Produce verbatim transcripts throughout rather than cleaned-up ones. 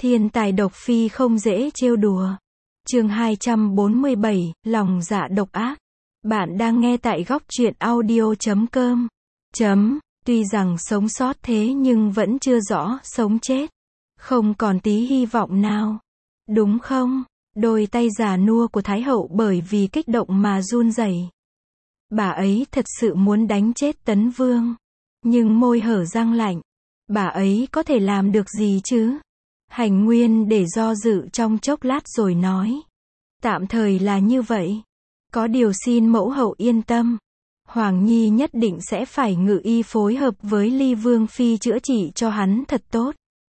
Thiên tài độc phi không dễ trêu đùa. Chương hai trăm bốn mươi bảy, lòng dạ độc ác. Bạn đang nghe tại góc truyện audio chấm com. Chấm, tuy rằng sống sót thế nhưng vẫn chưa rõ sống chết. Không còn tí hy vọng nào. Đúng không? Đôi tay già nua của Thái hậu bởi vì kích động mà run rẩy. Bà ấy thật sự muốn đánh chết Tấn Vương. Nhưng môi hở răng lạnh. Bà ấy có thể làm được gì chứ? Hành Nguyên để do dự trong chốc lát rồi nói. Tạm thời là như vậy. Có điều xin mẫu hậu yên tâm. Hoàng Nhi nhất định sẽ phải ngự y phối hợp với Ly Vương Phi chữa trị cho hắn thật tốt.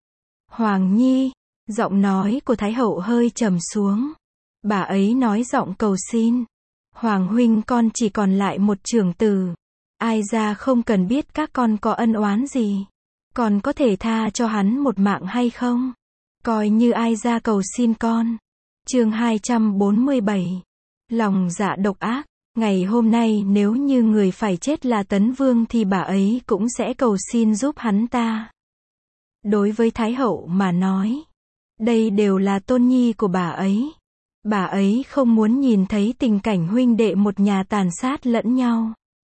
Hoàng Nhi, giọng nói của Thái hậu hơi trầm xuống. Bà ấy nói giọng cầu xin. Hoàng huynh con chỉ còn lại một trưởng tử. Ai ra không cần biết các con có ân oán gì. Còn có thể tha cho hắn một mạng hay không? Coi như ai ra cầu xin con. Chương hai trăm bốn mươi bảy. Lòng dạ độc ác. Ngày hôm nay nếu như người phải chết là Tấn Vương thì bà ấy cũng sẽ cầu xin giúp hắn ta. Đối với Thái hậu mà nói, đây đều là tôn nhi của bà ấy. Bà ấy không muốn nhìn thấy tình cảnh huynh đệ một nhà tàn sát lẫn nhau.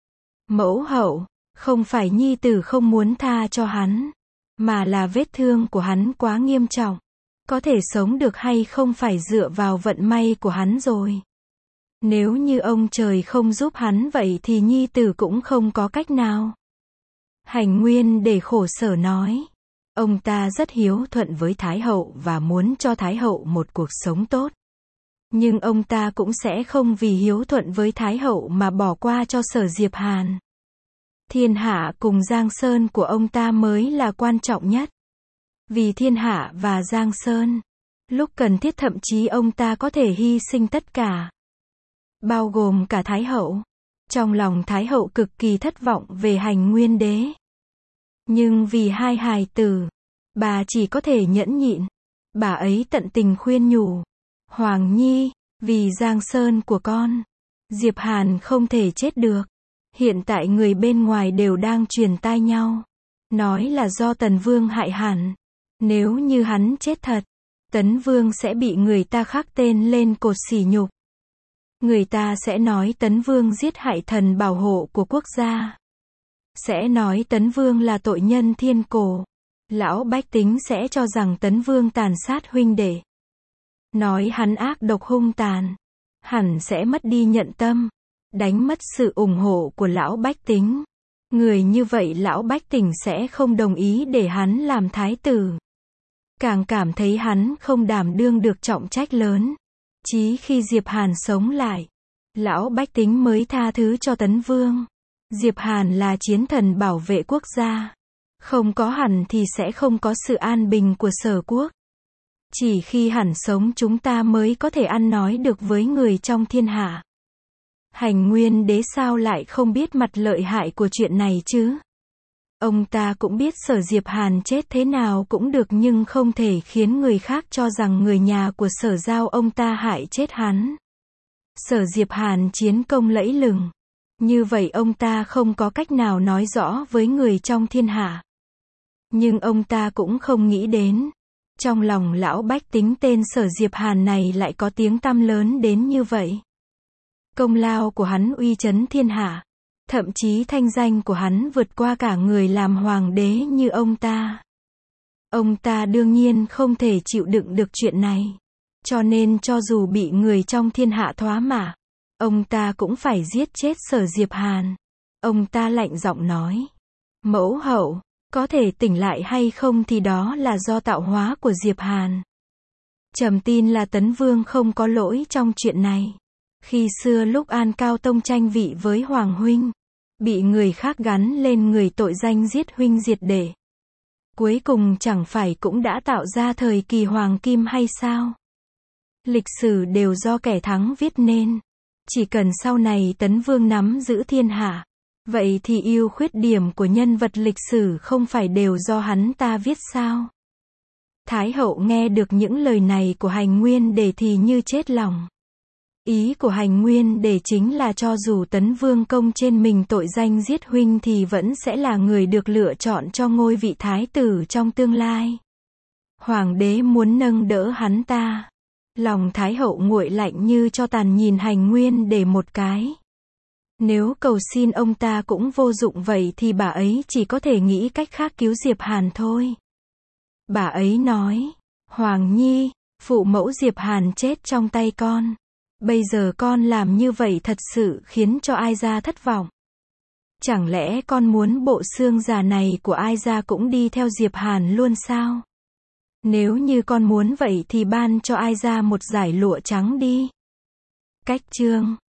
Mẫu hậu, không phải nhi tử không muốn tha cho hắn, mà là vết thương của hắn quá nghiêm trọng. Có thể sống được hay không phải dựa vào vận may của hắn rồi. Nếu như ông trời không giúp hắn vậy thì nhi tử cũng không có cách nào. Hành Nguyên để khổ sở nói. Ông ta rất hiếu thuận với Thái hậu và muốn cho Thái hậu một cuộc sống tốt. Nhưng ông ta cũng sẽ không vì hiếu thuận với Thái hậu mà bỏ qua cho Sở Diệp Hàn. Thiên hạ cùng Giang Sơn của ông ta mới là quan trọng nhất. Vì thiên hạ và Giang Sơn, lúc cần thiết thậm chí ông ta có thể hy sinh tất cả. Bao gồm cả Thái hậu. Trong lòng Thái hậu cực kỳ thất vọng về Hành Nguyên đế. Nhưng vì hai hài tử, bà chỉ có thể nhẫn nhịn. Bà ấy tận tình khuyên nhủ. Hoàng Nhi, vì Giang Sơn của con, Diệp Hàn không thể chết được. Hiện tại người bên ngoài đều đang truyền tai nhau. Nói là do Tần Vương hại hắn. Nếu như hắn chết thật, Tấn Vương sẽ bị người ta khắc tên lên cột sỉ nhục. Người ta sẽ nói Tấn Vương giết hại thần bảo hộ của quốc gia. Sẽ nói Tấn Vương là tội nhân thiên cổ. Lão bách tính sẽ cho rằng Tấn Vương tàn sát huynh đệ. Nói hắn ác độc hung tàn. Hẳn sẽ mất đi nhận tâm. Đánh mất sự ủng hộ của lão bách tính. Người như vậy lão bách tính sẽ không đồng ý để hắn làm thái tử. Càng cảm thấy hắn không đảm đương được trọng trách lớn. Chí khi Diệp Hàn sống lại, lão bách tính mới tha thứ cho Tấn Vương. Diệp Hàn là chiến thần bảo vệ quốc gia. Không có hẳn thì sẽ không có sự an bình của Sở quốc. Chỉ khi hẳn sống chúng ta mới có thể ăn nói được với người trong thiên hạ. Hành Nguyên đế sao lại không biết mặt lợi hại của chuyện này chứ? Ông ta cũng biết Sở Diệp Hàn chết thế nào cũng được nhưng không thể khiến người khác cho rằng người nhà của Sở Giao ông ta hại chết hắn. Sở Diệp Hàn chiến công lẫy lừng. Như vậy ông ta không có cách nào nói rõ với người trong thiên hạ. Nhưng ông ta cũng không nghĩ đến. Trong lòng lão bách tính tên Sở Diệp Hàn này lại có tiếng tăm lớn đến như vậy. Công lao của hắn uy chấn thiên hạ. Thậm chí thanh danh của hắn vượt qua cả người làm hoàng đế như ông ta. Ông ta đương nhiên không thể chịu đựng được chuyện này. Cho nên cho dù bị người trong thiên hạ thoá mạ, ông ta cũng phải giết chết Sở Diệp Hàn. Ông ta lạnh giọng nói. Mẫu hậu, có thể tỉnh lại hay không thì đó là do tạo hóa của Diệp Hàn. Trầm tin là Tấn Vương không có lỗi trong chuyện này. Khi xưa lúc An Cao Tông tranh vị với Hoàng huynh, bị người khác gắn lên người tội danh giết huynh diệt đệ. Cuối cùng chẳng phải cũng đã tạo ra thời kỳ Hoàng Kim hay sao? Lịch sử đều do kẻ thắng viết nên. Chỉ cần sau này Tấn Vương nắm giữ thiên hạ, vậy thì ưu khuyết điểm của nhân vật lịch sử không phải đều do hắn ta viết sao? Thái hậu nghe được những lời này của Hành Nguyên để thì như chết lòng. Ý của Hành Nguyên để chính là cho dù Tấn Vương công trên mình tội danh giết huynh thì vẫn sẽ là người được lựa chọn cho ngôi vị thái tử trong tương lai. Hoàng đế muốn nâng đỡ hắn ta. Lòng Thái hậu nguội lạnh như tro tàn nhìn Hành Nguyên để một cái. Nếu cầu xin ông ta cũng vô dụng vậy thì bà ấy chỉ có thể nghĩ cách khác cứu Diệp Hàn thôi. Bà ấy nói, Hoàng Nhi, phụ mẫu Diệp Hàn chết trong tay con. Bây giờ con làm như vậy thật sự khiến cho Ai Gia thất vọng. Chẳng lẽ con muốn bộ xương già này của Ai Gia cũng đi theo Diệp Hàn luôn sao? Nếu như con muốn vậy thì ban cho Ai Gia một dải lụa trắng đi. Cách chương